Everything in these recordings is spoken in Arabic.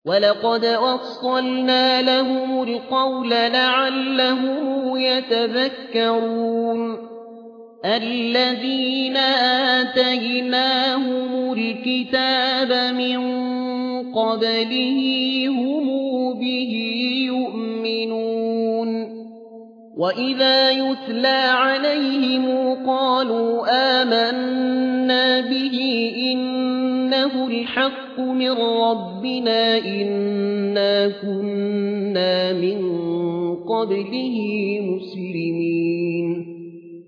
ولقد وصلنا لهم القول لعلهم يتذكرون الذين آتيناهم الكتاب من قبله هم به يؤمنون وإذا يتلى عليهم قالوا آمنا به إنه الحق من ربنا إنا كنا من قبله مسلمين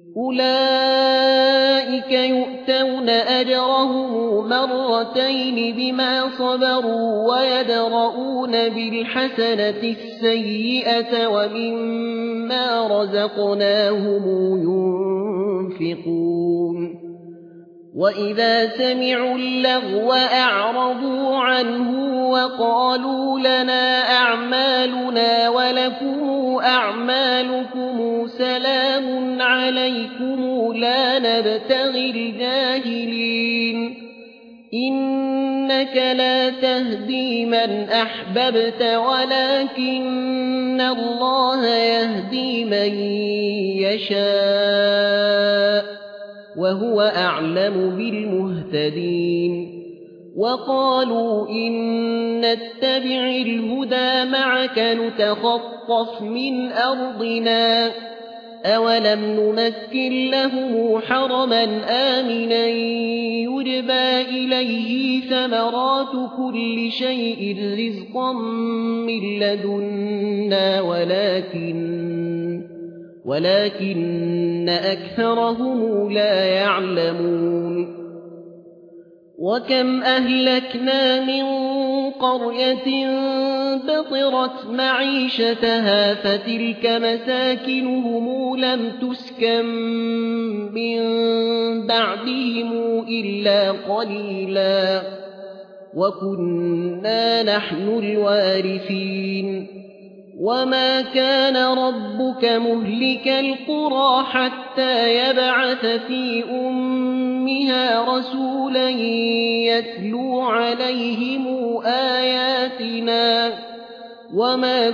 أولئك يؤتون أجرهم مرتين بما صبروا ويدرؤون بالحسنة السيئة ومما رزقناهم ينفقون وإذا سمعوا اللغو أعرضوا عنه وقالوا لنا أعمالنا ولكم أعمالكم سلام عليكم لا نبتغي الجاهلين إنك لا تهدي من أحببت ولكن الله يهدي من يشاء وهو أعلم بالمهتدين وقالوا إن نتبع الهدى معك نتخطف من أرضنا أولم نمكن له حرما آمنا يجبى إليه ثمرات كل شيء رزقا من لدنا ولكن أكثرهم لا يعلمون وكم أهلكنا من قرية بطرت معيشتها فتلك مساكنهم لم تسكن من بعدهم إلا قليلا وكنا نحن الوارثين وما كان ربك مهلك القرى حتى يبعث في أمها رسولا يتلو عليهم آياتنا وما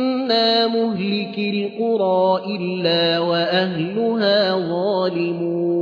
كنا مهلك القرى إلا وأهلها ظالمون